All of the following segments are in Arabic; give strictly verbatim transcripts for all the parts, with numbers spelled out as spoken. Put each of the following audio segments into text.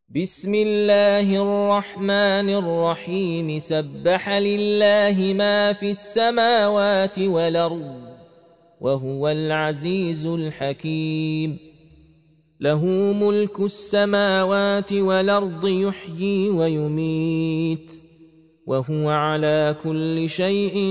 بسم الله الرحمن الرحيم سبح لله ما في السماوات والأرض وهو العزيز الحكيم له ملك السماوات والأرض يحيي ويميت وهو على كل شيء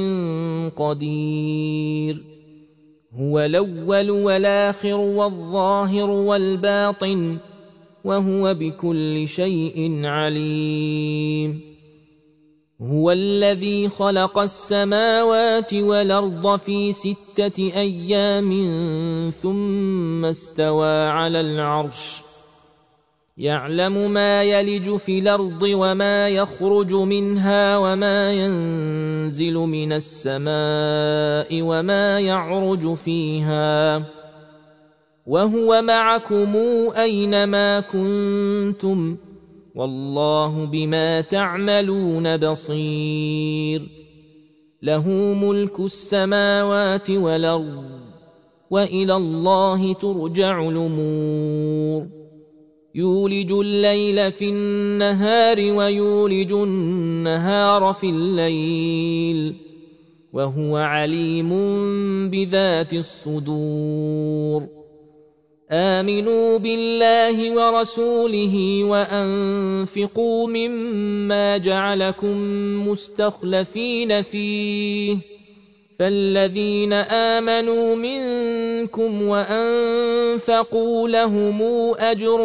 قدير هو الأول والآخر والظاهر والباطن وهو بكل شيء عليم هو الذي خلق السماوات والأرض في ستة أيام ثم استوى على العرش يعلم ما يلج في الأرض وما يخرج منها وما ينزل من السماء وما يعرج فيها وهو معكم أينما كنتم والله بما تعملون بصير له ملك السماوات والأرض وإلى الله ترجع الأمور يولج الليل في النهار ويولج النهار في الليل وهو عليم بذات الصدور آمنوا بالله ورسوله وأنفقوا مما جعلكم مستخلفين فيه فالذين آمنوا منكم وأنفقوا لهم أجر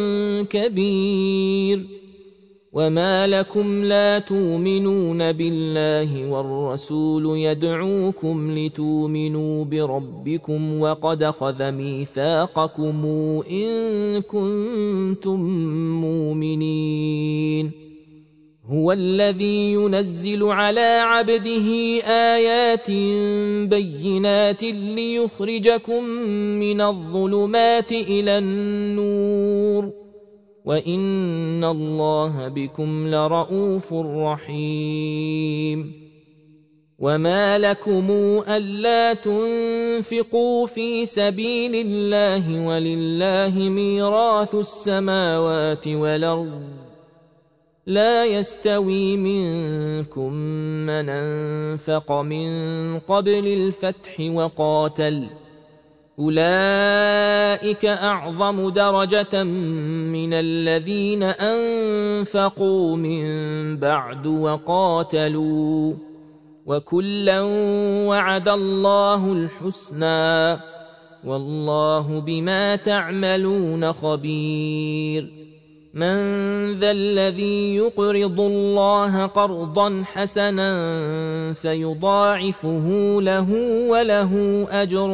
كبير وما لكم لا تؤمنون بالله والرسول يدعوكم لتؤمنوا بربكم وقد أخذ ميثاقكم إن كنتم مؤمنين هو الذي ينزل على عبده آيات بينات ليخرجكم من الظلمات إلى النور وإن الله بكم لرءوف رحيم وما لكم ألا تنفقوا في سبيل الله ولله ميراث السماوات والأرض لا يستوي منكم من أنفق من قبل الفتح وقاتل أولئك أعظم درجة من الذين أنفقوا من بعد وقاتلوا وكلا وعد الله الحسنى والله بما تعملون خبير من ذا الذي يقرض الله قرضا حسنا فيضاعفه له وله أجر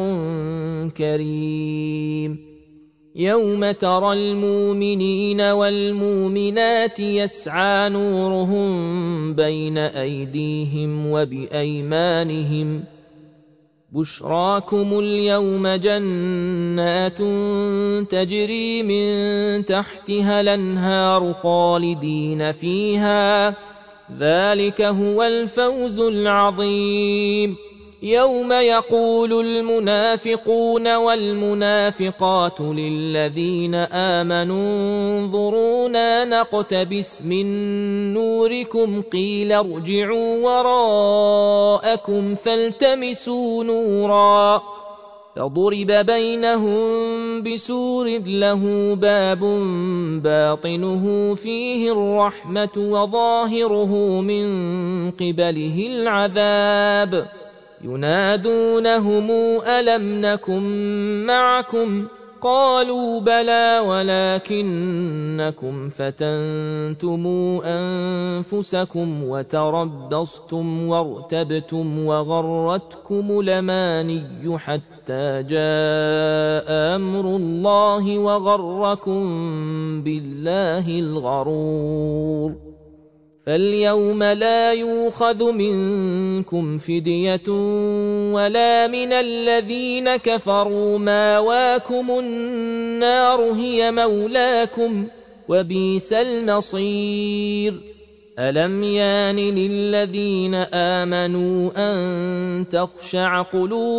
كريم يوم ترى المؤمنين والمؤمنات يسعى نورهم بين أيديهم وبأيمانهم بشراكم اليوم جنات تجري من تحتها الأنهار خالدين فيها ذلك هو الفوز العظيم يوم يقول المنافقون والمنافقات للذين آمنوا انظرونا نقتبس من نوركم قيل ارجعوا وراءكم فالتمسوا نورا فضرب بينهم بسور له باب باطنه فيه الرحمة وظاهره من قبله العذاب ينادونهم ألم نكن معكم قالوا بلى ولكنكم فتنتم أنفسكم وتربصتم وارتبتم وغرتكم الأماني حتى جاء أمر الله وغركم بالله الغرور فاليوم لا يؤخذ منكم فدية ولا من الذين كفروا ماواكم النار هي مولاكم وبئس المصير ألم يان للذين آمنوا أن تخشع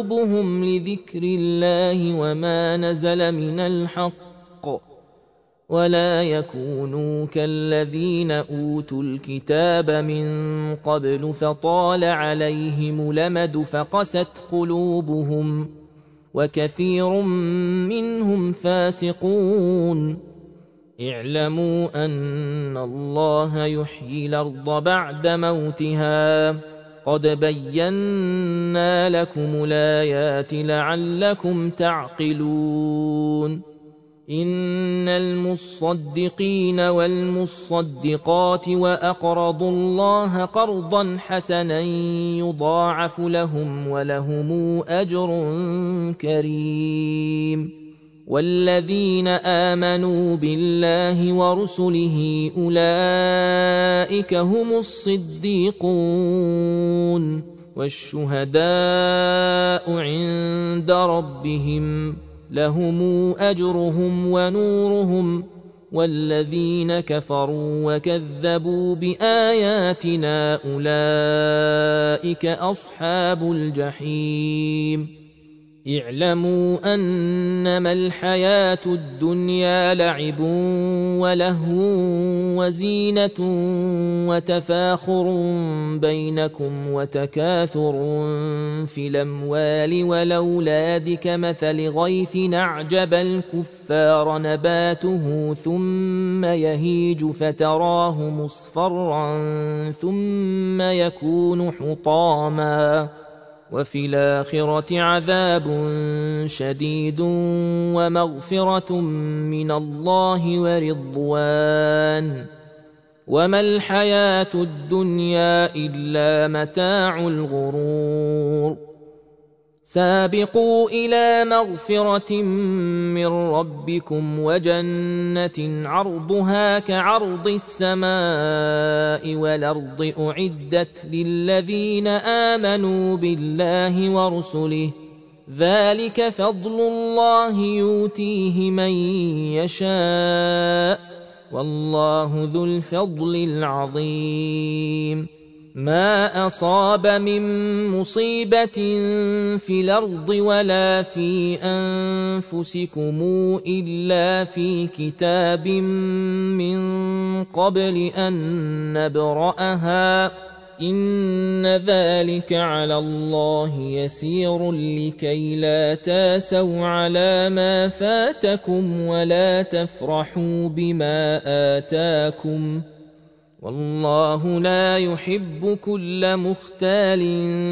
قلوبهم لذكر الله وما نزل من الحق ولا يكونوا كالذين أوتوا الكتاب من قبل فطال عليهم الأمد فقست قلوبهم وكثير منهم فاسقون. اعلموا أن الله يحيي الأرض بعد موتها قد بينا لكم الآيات لعلكم تعقلون. إن المصدقين والمصدقات وأقرضوا الله قرضا حسنا يضاعف لهم ولهم أجر كريم. والذين آمنوا بالله ورسله أولئك هم الصديقون والشهداء عند ربهم لهم أجرهم ونورهم. والذين كفروا وكذبوا بآياتنا أولئك أصحاب الجحيم. اعلموا أنما الحياة الدنيا لعب ولهو وزينة وتفاخر بينكم وتكاثر في الأموال والأولاد كمثل غيث أعجب الكفار نباته ثم يهيج فتراه مصفرا ثم يكون حطاما وفي الآخرة عذاب شديد ومغفرة من الله ورضوان وما الحياة الدنيا إلا متاع الغرور. سابقوا إلى مغفرة من ربكم وجنة عرضها كعرض السماء والأرض أعدت للذين آمنوا بالله ورسله ذلك فضل الله يؤتيه من يشاء والله ذو الفضل العظيم. ما أصاب من مصيبة في الأرض ولا في أنفسكم إلا في كتاب من قبل أن نبرأها إن ذلك على الله يسير لكي لا تاسوا على ما فاتكم ولا تفرحوا بما آتاكم والله لا يحب كل مختال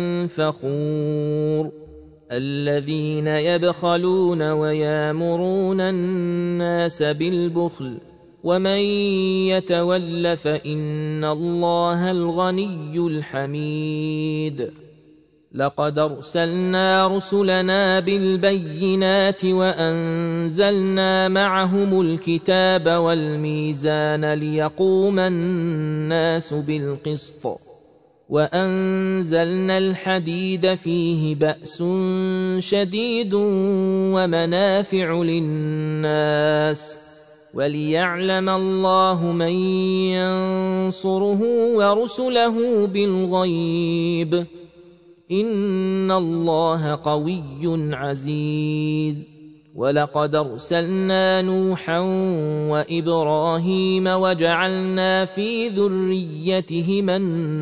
فخور. الذين يبخلون ويامرون الناس بالبخل ومن يتول فإن الله الغني الحميد. لقد أرسلنا رسلنا بالبينات وأنزلنا معهم الكتاب والميزان ليقوم الناس بالقسط وأنزلنا الحديد فيه بأس شديد ومنافع للناس وليعلم الله من ينصره ورسله بالغيب إن الله قوي عزيز. ولقد أرسلنا نوحا وإبراهيم وجعلنا في ذريتهما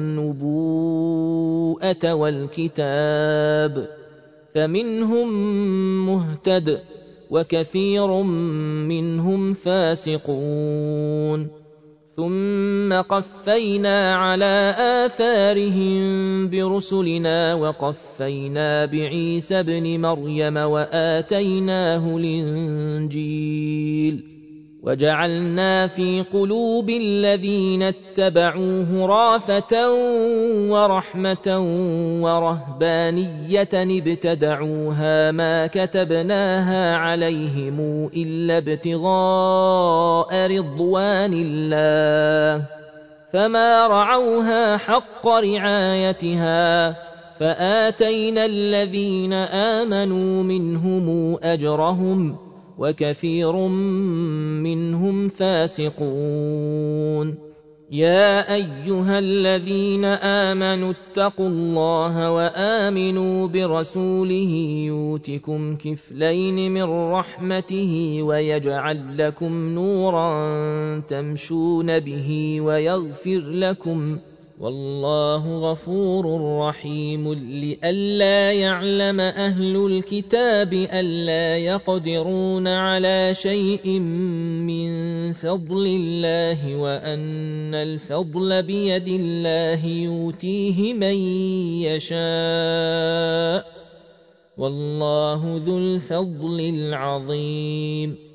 النبوءة والكتاب فمنهم مهتد وكثير منهم فاسقون. ثم قفينا على آثارهم برسلنا وقفينا بعيسى ابن مريم وآتيناه الإنجيل وجعلنا في قلوب الذين اتبعوه رافة ورحمة ورهبانية ابتدعوها ما كتبناها عليهم إلا ابتغاء رضوان الله فما رعوها حق رعايتها فآتينا الذين آمنوا منهم أجرهم وكثير منهم فاسقون. يا أيها الذين آمنوا اتقوا الله وآمنوا برسوله يؤتكم كفلين من رحمته ويجعل لكم نورا تمشون به ويغفر لكم والله غفور رحيم. لئلا يعلم أهل الكتاب ألا يقدرون على شيء من فضل الله وأن الفضل بيد الله يؤتيه من يشاء والله ذو الفضل العظيم.